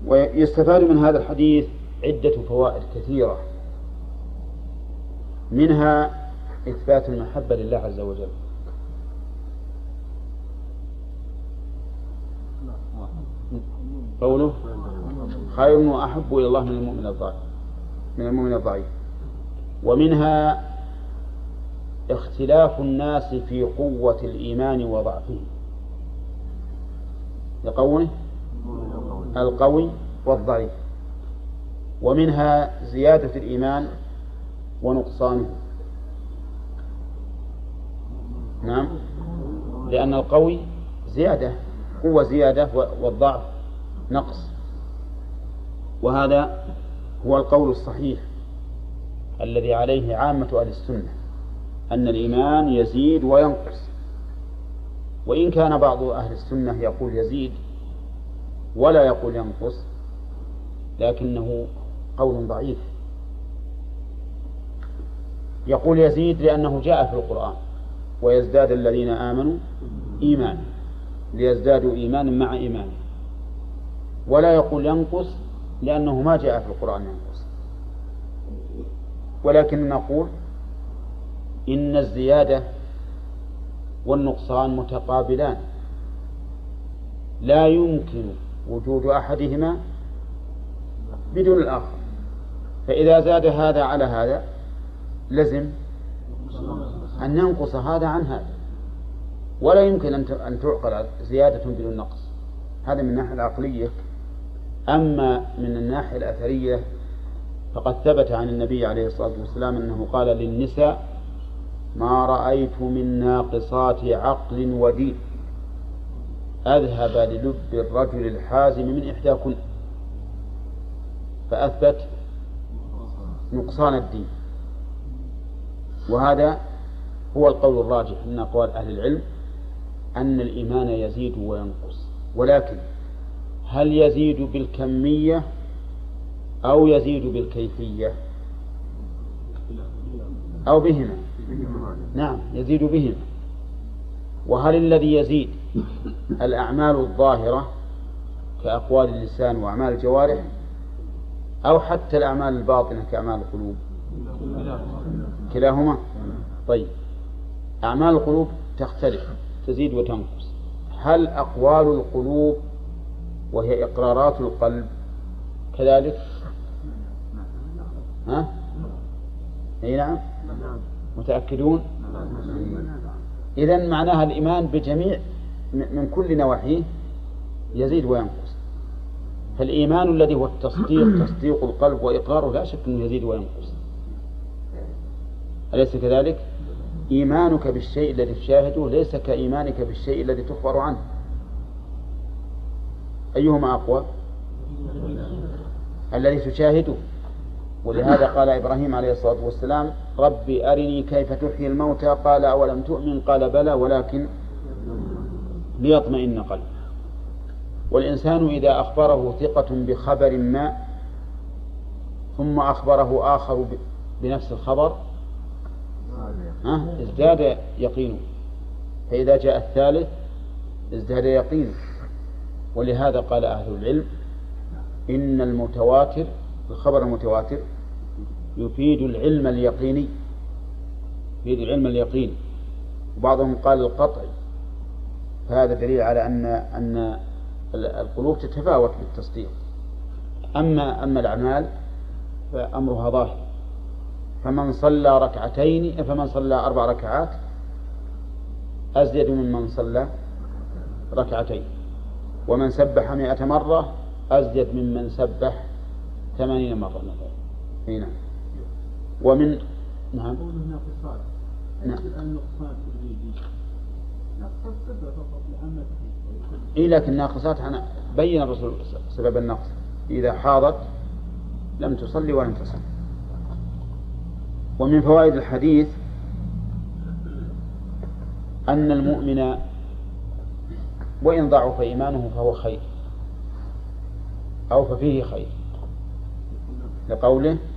ويستفاد من هذا الحديث عدة فوائد كثيرة، منها إثبات المحبة لله عز وجل، قوله خير وأحب إلى الله من المؤمن الضعيف. ومنها اختلاف الناس في قوة الإيمان وضعفه، لقوله القوي والضعيف. ومنها زيادة الإيمان ونقصانه، نعم، لأن القوي زيادة، قوة زيادة، والضعف نقص. وهذا هو القول الصحيح الذي عليه عامة أهل السنة، أن الإيمان يزيد وينقص. وإن كان بعض أهل السنة يقول يزيد ولا يقول ينقص، لكنه قول ضعيف. يقول يزيد لأنه جاء في القرآن ويزداد الذين آمنوا إيمانا، ليزدادوا إيمانا مع إيمانه. ولا يقول ينقص لأنه ما جاء في القرآن ينقص، ولكن نقول إن الزيادة والنقصان متقابلان، لا يمكن وجود أحدهما بدون الآخر. فإذا زاد هذا على هذا لزم أن ينقص هذا عن هذا، ولا يمكن أن تعقل زيادة بدون نقص. هذا من الناحية العقلية. أما من الناحية الأثرية فقد ثبت عن النبي عليه الصلاة والسلام أنه قال للنساء: ما رأيت من ناقصات عقل ودين أذهب للب الرجل الحازم من إحداكن. فأثبت نقصان الدين. وهذا هو القول الراجح من أقوال أهل العلم، أن الإيمان يزيد وينقص. ولكن هل يزيد بالكمية أو يزيد بالكيفية أو بهما؟ نعم، يزيد بهما. وهل الذي يزيد الأعمال الظاهرة كأقوال اللسان وأعمال الجوارح، أو حتى الأعمال الباطنة كأعمال القلوب؟ كلاهما. طيب، أعمال القلوب تختلف، تزيد وتنقص. هل أقوال القلوب وهي إقرارات القلب كذلك؟ ها؟ أي نعم، متأكدون؟ إذن معناها الإيمان بجميع من كل نواحيه يزيد وينقص. فالإيمان الذي هو التصديق، تصديق القلب وإقراره، لا شك أنه يزيد وينقص، أليس كذلك؟ إيمانك بالشيء الذي تشاهده ليس كإيمانك بالشيء الذي تخبر عنه. أيهما أقوى؟ الذي تشاهده. ولهذا قال إبراهيم عليه الصلاة والسلام: ربي أرني كيف تحيي الموتى، قال أولم تؤمن؟ قال بلى ولكن ليطمئن قلبي. والإنسان إذا أخبره ثقة بخبر ما ثم أخبره آخر بنفس الخبر ازداد يقينه، فإذا جاء الثالث ازداد يقينه. ولهذا قال أهل العلم: إن المتواتر، الخبر المتواتر، يفيد العلم اليقيني، يفيد العلم اليقيني. وبعضهم قال القطعي. فهذا دليل على أن القلوب تتفاوت بالتصديق. أما الأعمال فأمرها ظاهر. فمن صلى 4 ركعات أزيد ممن صلى 2 ومن سبح 100 مرة أزيد ممن سبح 80 مرة مثلا. هنا ومن نعم لكن ناقصات بين الرسول سبب النقص: إذا حاضت لم تصلي ولم تصل. ومن فوائد الحديث أن المؤمن وإن ضعف إيمانه فهو خير، أو ففيه خير، لقوله: